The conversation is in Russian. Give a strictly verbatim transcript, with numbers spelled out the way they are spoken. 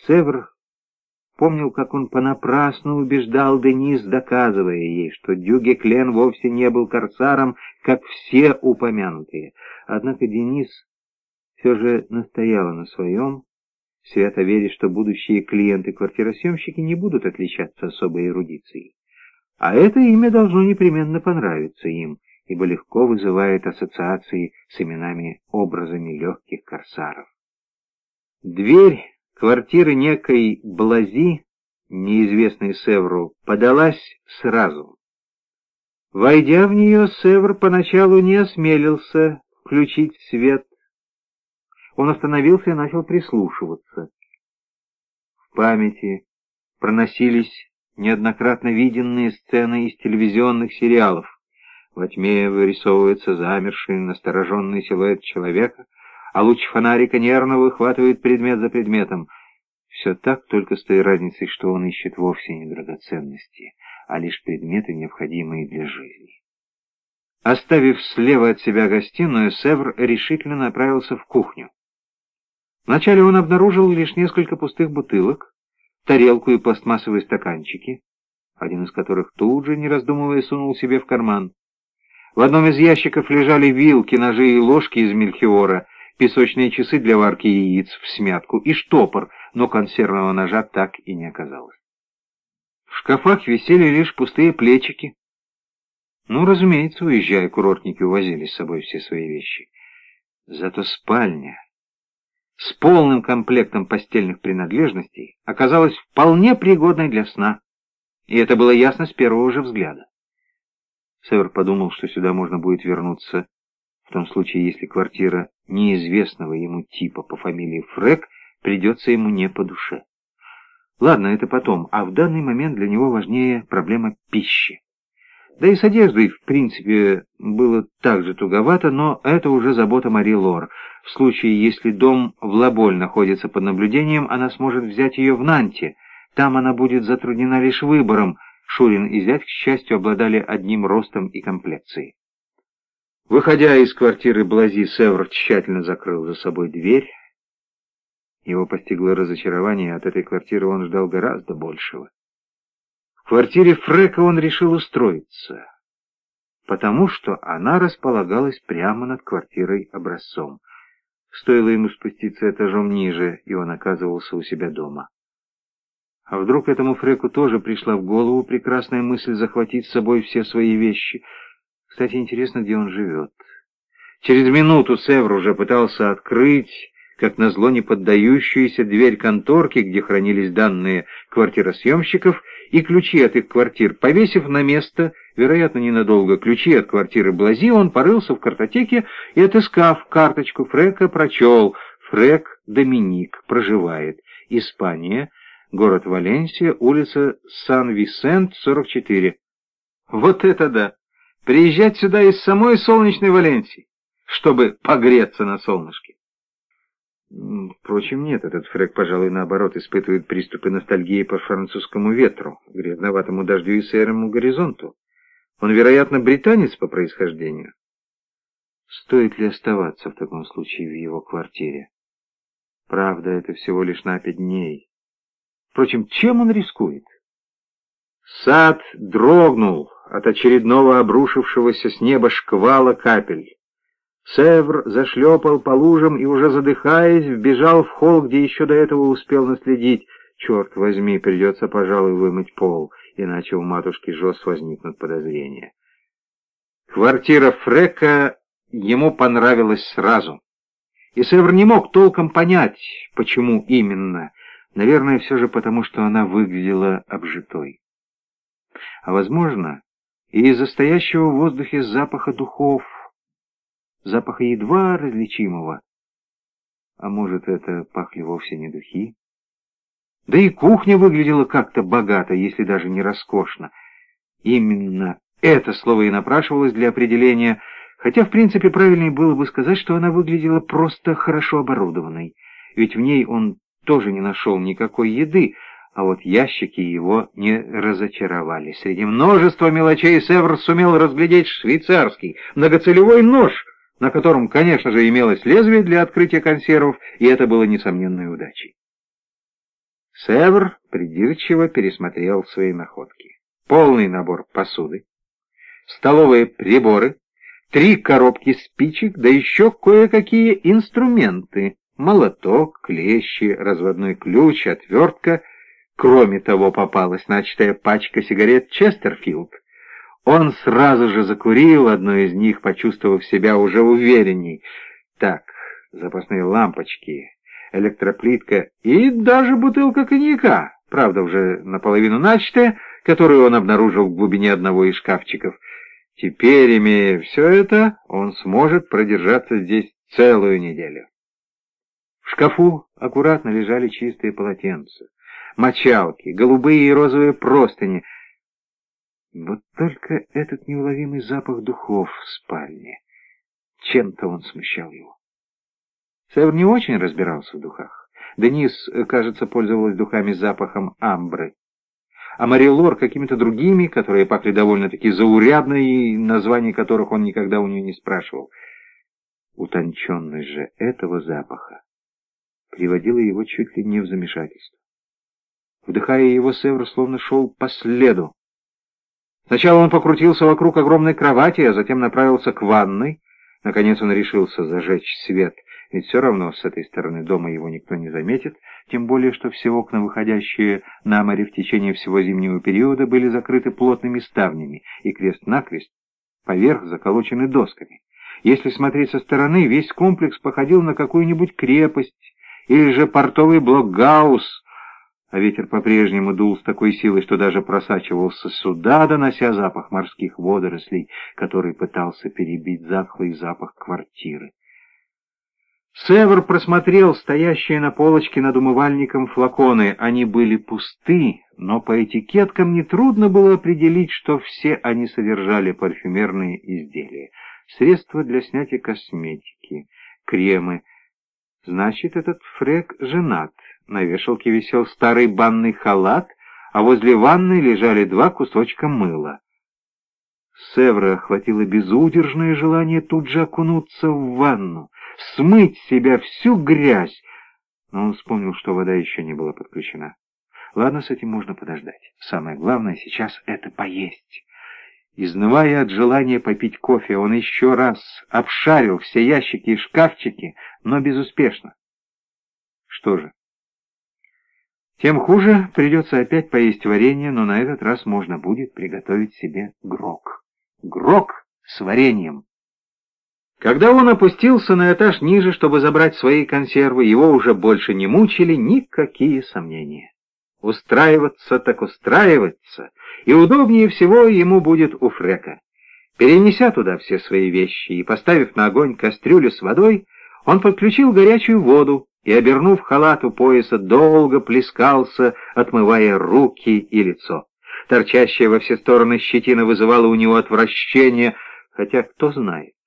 Севр помнил, как он понапрасну убеждал Денис, доказывая ей, что Дюге Клен вовсе не был корсаром, как все упомянутые. Однако Денис все же настояла на своем, свято веря, что будущие клиенты-квартиросъемщики не будут отличаться особой эрудицией. А это имя должно непременно понравиться им, ибо легко вызывает ассоциации с именами-образами легких корсаров. Дверь квартиры некой Блази, неизвестной Севру, подалась сразу. Войдя в нее, Севр поначалу не осмелился включить свет. Он остановился и начал прислушиваться. В памяти проносились неоднократно виденные сцены из телевизионных сериалов. Во тьме вырисовывается замерший, настороженный силуэт человека, а луч фонарика нервно выхватывает предмет за предметом. Все так, только с той разницей, что он ищет вовсе не драгоценности, а лишь предметы, необходимые для жизни. Оставив слева от себя гостиную, Севр решительно направился в кухню. Вначале он обнаружил лишь несколько пустых бутылок, тарелку и пластмассовые стаканчики, один из которых тут же, не раздумывая, сунул себе в карман. В одном из ящиков лежали вилки, ножи и ложки из мельхиора, песочные часы для варки яиц в смятку и штопор, но консервного ножа так и не оказалось. В шкафах висели лишь пустые плечики. Ну, разумеется, уезжая, курортники увозили с собой все свои вещи. Зато спальня с полным комплектом постельных принадлежностей оказалась вполне пригодной для сна, и это было ясно с первого же взгляда. Север подумал, что сюда можно будет вернуться в том случае, если квартира неизвестного ему типа по фамилии Фрек придется ему не по душе. Ладно, это потом, а в данный момент для него важнее проблема пищи. Да и с одеждой, в принципе, было так же туговато, но это уже забота Мари Лор. В случае, если дом в Лаболь находится под наблюдением, она сможет взять ее в Нанте. Там она будет затруднена лишь выбором. Шурин и зять, к счастью, обладали одним ростом и комплекцией. Выходя из квартиры Блази, Севр тщательно закрыл за собой дверь. Его постигло разочарование, от этой квартиры он ждал гораздо большего. В квартире Фрека он решил устроиться, потому что она располагалась прямо над квартирой образцом. Стоило ему спуститься этажом ниже, и он оказывался у себя дома. А вдруг этому Фреку тоже пришла в голову прекрасная мысль захватить с собой все свои вещи? Кстати, интересно, где он живет. Через минуту Севр уже пытался открыть, как назло, не поддающуюся дверь конторки, где хранились данные квартиросъемщиков и ключи от их квартир. Повесив на место, вероятно, ненадолго, ключи от квартиры Блази, он порылся в картотеке и, отыскав карточку Фрека, прочел: Фрек Доминик, проживает. Испания, город Валенсия, улица Сан-Висент, сорок четыре. Вот это да! Приезжать сюда из самой солнечной Валенсии, чтобы погреться на солнышке. Впрочем, нет, этот Фрек, пожалуй, наоборот, испытывает приступы ностальгии по французскому ветру, грязноватому дождю и серому горизонту. Он, вероятно, британец по происхождению. Стоит ли оставаться в таком случае в его квартире? Правда, это всего лишь на пять дней. Впрочем, чем он рискует? Сад дрогнул от очередного обрушившегося с неба шквала капель. Севр зашлепал по лужам и, уже задыхаясь, вбежал в холл, где еще до этого успел наследить. Черт возьми, придется, пожалуй, вымыть пол, иначе у матушки Жос возникнут подозрения. Квартира Фрека ему понравилась сразу. И Севр не мог толком понять, почему именно. Наверное, все же потому, что она выглядела обжитой. А возможно, и из-за стоящего в воздухе запаха духов, запаха едва различимого. А может, это пахли вовсе не духи? Да и кухня выглядела как-то богато, если даже не роскошно. Именно это слово и напрашивалось для определения, хотя, в принципе, правильнее было бы сказать, что она выглядела просто хорошо оборудованной, ведь в ней он тоже не нашел никакой еды, а вот ящики его не разочаровали. Среди множества мелочей Севр сумел разглядеть швейцарский многоцелевой нож, на котором, конечно же, имелось лезвие для открытия консервов, и это было несомненной удачей. Севр придирчиво пересмотрел свои находки. Полный набор посуды, столовые приборы, три коробки спичек, да еще кое-какие инструменты. Молоток, клещи, разводной ключ, отвертка. Кроме того, попалась начатая пачка сигарет «Честерфилд». Он сразу же закурил одну из них, почувствовав себя уже уверенней. Так, запасные лампочки, электроплитка и даже бутылка коньяка, правда, уже наполовину начатая, которую он обнаружил в глубине одного из шкафчиков. Теперь, имея все это, он сможет продержаться здесь целую неделю. В шкафу аккуратно лежали чистые полотенца, мочалки, голубые и розовые простыни. Вот только этот неуловимый запах духов в спальне. Чем-то он смущал его. Севр не очень разбирался в духах. Денис, кажется, пользовалась духами с запахом амбры, а Мари Лор какими-то другими, которые пахли довольно-таки заурядно и названий которых он никогда у нее не спрашивал. Утонченность же этого запаха приводила его чуть ли не в замешательство. Вдыхая его, Севр словно шел по следу. Сначала он покрутился вокруг огромной кровати, а затем направился к ванной. Наконец он решился зажечь свет, ведь все равно с этой стороны дома его никто не заметит, тем более что все окна, выходящие на море в течение всего зимнего периода, были закрыты плотными ставнями и крест-накрест поверх заколочены досками. Если смотреть со стороны, весь комплекс походил на какую-нибудь крепость или же портовый блокгаус, а ветер по-прежнему дул с такой силой, что даже просачивался сюда, донося запах морских водорослей, который пытался перебить затхлый запах квартиры. Севр просмотрел стоящие на полочке над умывальником флаконы. Они были пусты, но по этикеткам нетрудно было определить, что все они содержали парфюмерные изделия, средства для снятия косметики, кремы. Значит, этот Фрек женат. На вешалке висел старый банный халат, а возле ванны лежали два кусочка мыла. Севра охватило безудержное желание тут же окунуться в ванну, смыть с себя всю грязь, но он вспомнил, что вода еще не была подключена. Ладно, с этим можно подождать. Самое главное сейчас — это поесть. Изнывая от желания попить кофе, он еще раз обшарил все ящики и шкафчики, но безуспешно. Что же? Тем хуже, придется опять поесть варенье, но на этот раз можно будет приготовить себе грог. Грог с вареньем. Когда он опустился на этаж ниже, чтобы забрать свои консервы, его уже больше не мучили никакие сомнения. Устраиваться так устраиваться, и удобнее всего ему будет у Фрека. Перенеся туда все свои вещи и поставив на огонь кастрюлю с водой, он подключил горячую воду и, обернув халат у пояса, долго плескался, отмывая руки и лицо. Торчащая во все стороны щетина вызывала у него отвращение, хотя кто знает,